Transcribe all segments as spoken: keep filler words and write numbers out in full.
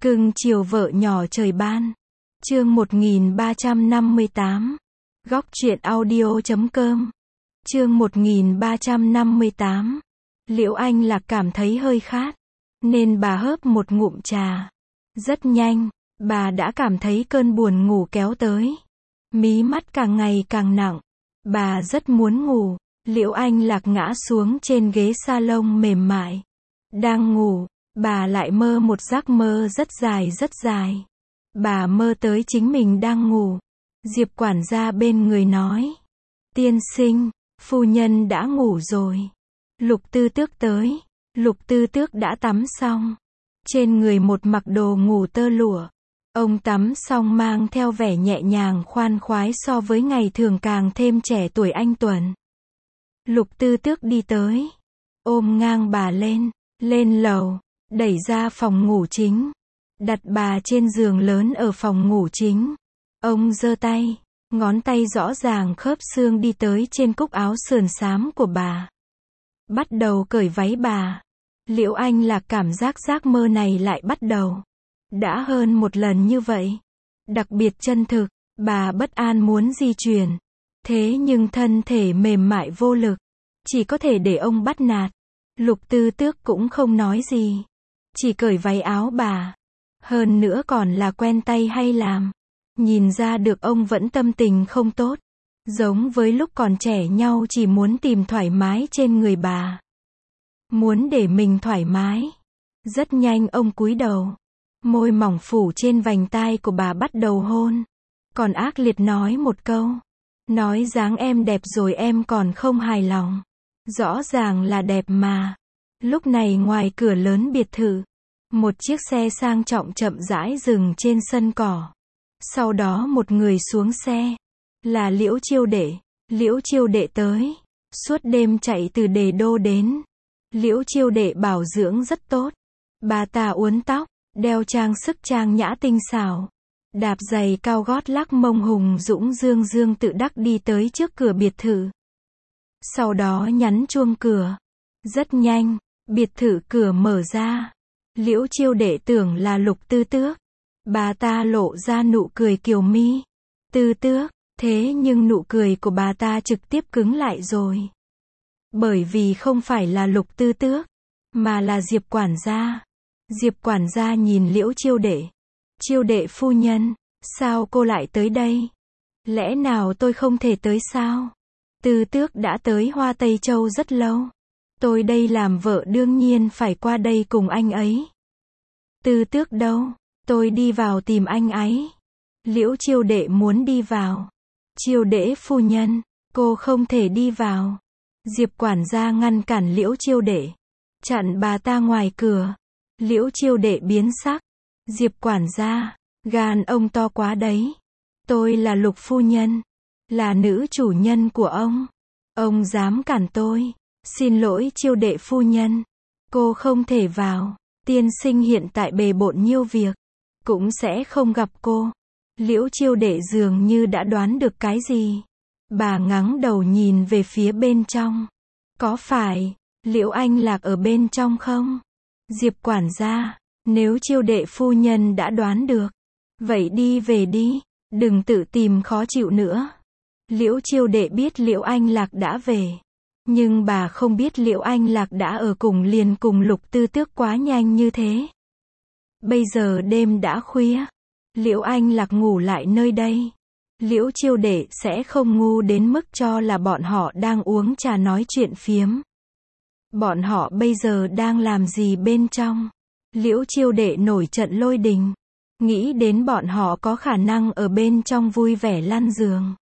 Cưng chiều vợ nhỏ trời ban. Chương một nghìn ba trăm năm mươi tám. Góc truyện audio chấm com. Chương một nghìn ba trăm năm mươi tám. Liễu Anh Lạc cảm thấy hơi khát, nên bà hớp một ngụm trà. Rất nhanh, bà đã cảm thấy cơn buồn ngủ kéo tới. Mí mắt càng ngày càng nặng. Bà rất muốn ngủ. Liễu Anh Lạc ngã xuống trên ghế salon mềm mại. Đang ngủ, bà lại mơ một giấc mơ rất dài rất dài. Bà mơ tới chính mình đang ngủ. Diệp quản gia bên người nói: "Tiên sinh, phu nhân đã ngủ rồi." Lục Tư Tước tới. Lục Tư Tước đã tắm xong. Trên người một mặc đồ ngủ tơ lụa. Ông tắm xong mang theo vẻ nhẹ nhàng khoan khoái, so với ngày thường càng thêm trẻ tuổi anh tuấn. Lục Tư Tước đi tới, ôm ngang bà lên, lên lầu, đẩy ra phòng ngủ chính, đặt bà trên giường lớn ở phòng ngủ chính. Ông giơ tay, ngón tay rõ ràng khớp xương đi tới trên cúc áo sườn xám của bà. Bắt đầu cởi váy bà. Liễu Anh Lạc cảm giác giấc mơ này lại bắt đầu. Đã hơn một lần như vậy. Đặc biệt chân thực, bà bất an muốn di chuyển. Thế nhưng thân thể mềm mại vô lực. Chỉ có thể để ông bắt nạt. Lục Tư Tước cũng không nói gì. Chỉ cởi váy áo bà. Hơn nữa còn là quen tay hay làm. Nhìn ra được ông vẫn tâm tình không tốt. Giống với lúc còn trẻ nhau, chỉ muốn tìm thoải mái trên người bà. Muốn để mình thoải mái. Rất nhanh ông cúi đầu. Môi mỏng phủ trên vành tai của bà bắt đầu hôn. Còn ác liệt nói một câu. Nói dáng em đẹp rồi em còn không hài lòng. Rõ ràng là đẹp mà. Lúc này ngoài cửa lớn biệt thự, một chiếc xe sang trọng chậm rãi dừng trên sân cỏ. Sau đó một người xuống xe. Là Liễu Chiêu Đệ. Liễu Chiêu Đệ tới. Suốt đêm chạy từ Đề Đô đến. Liễu Chiêu Đệ bảo dưỡng rất tốt. Bà ta uốn tóc, đeo trang sức trang nhã tinh xảo. Đạp giày cao gót lắc mông hùng dũng dương dương tự đắc đi tới trước cửa biệt thự. Sau đó nhấn chuông cửa. Rất nhanh, biệt thự cửa mở ra. Liễu Chiêu Đệ tưởng là Lục Tư Tước. Bà ta lộ ra nụ cười kiều mi. Tư Tước, thế nhưng nụ cười của bà ta trực tiếp cứng lại rồi. Bởi vì không phải là Lục Tư Tước, mà là Diệp quản gia. Diệp quản gia nhìn Liễu Chiêu Đệ. Chiêu Đệ phu nhân, sao cô lại tới đây? Lẽ nào tôi không thể tới sao? Tư Tước đã tới Hoa Tây Châu rất lâu. Tôi đây làm vợ đương nhiên phải qua đây cùng anh ấy. Tư Tước đâu? Tôi đi vào tìm anh ấy. Liễu Chiêu Đệ muốn đi vào. Chiêu Đệ phu nhân, cô không thể đi vào. Diệp quản gia ngăn cản Liễu Chiêu Đệ, chặn bà ta ngoài cửa. Liễu Chiêu Đệ biến sắc. Diệp quản gia, gan ông to quá đấy. Tôi là Lục phu nhân, là nữ chủ nhân của ông. Ông dám cản tôi. Xin lỗi Chiêu Đệ phu nhân, cô không thể vào. Tiên sinh hiện tại bề bộn nhiêu việc, cũng sẽ không gặp cô. Liễu Chiêu Đệ dường như đã đoán được cái gì. Bà ngẩng đầu nhìn về phía bên trong. Có phải Liễu Anh Lạc ở bên trong không? Diệp quản gia, nếu Chiêu Đệ phu nhân đã đoán được, vậy đi về đi, đừng tự tìm khó chịu nữa. Liễu Chiêu Đệ biết Liễu Anh Lạc đã về, nhưng bà không biết Liễu Anh Lạc đã ở cùng liền cùng Lục Tư Tước quá nhanh như thế. Bây giờ đêm đã khuya, Liễu Anh Lạc ngủ lại nơi đây. Liễu Chiêu Đệ sẽ không ngu đến mức cho là bọn họ đang uống trà nói chuyện phiếm. Bọn họ bây giờ đang làm gì bên trong? Liễu Chiêu Đệ nổi trận lôi đình. Nghĩ đến bọn họ có khả năng ở bên trong vui vẻ lăn giường.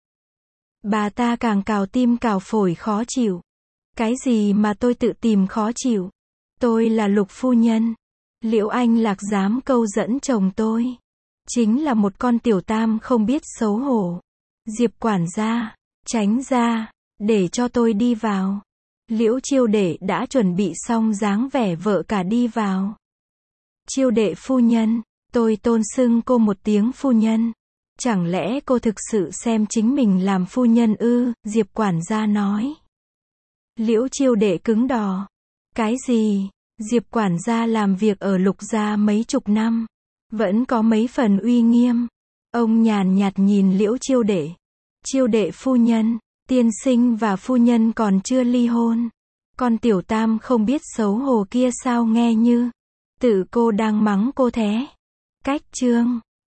Bà ta càng cào tim cào phổi khó chịu. Cái gì mà tôi tự tìm khó chịu? Tôi là Lục phu nhân. Liễu Anh Lạc dám câu dẫn chồng tôi. Chính là một con tiểu tam không biết xấu hổ. Diệp quản gia, tránh ra, để cho tôi đi vào. Liễu Chiêu Đệ đã chuẩn bị xong dáng vẻ vợ cả đi vào. Chiêu Đệ phu nhân, tôi tôn xưng cô một tiếng phu nhân. Chẳng lẽ cô thực sự xem chính mình làm phu nhân ư? Diệp quản gia nói. Liễu Chiêu Đệ cứng đò. Cái gì? Diệp quản gia làm việc ở Lục gia mấy chục năm. vẫn có mấy phần uy nghiêm. Ông nhàn nhạt nhìn Liễu Chiêu Đệ. Chiêu đệ phu nhân, tiên sinh và phu nhân còn chưa ly hôn. Con tiểu tam không biết xấu hổ kia sao nghe như tự cô đang mắng cô thế. Cách chương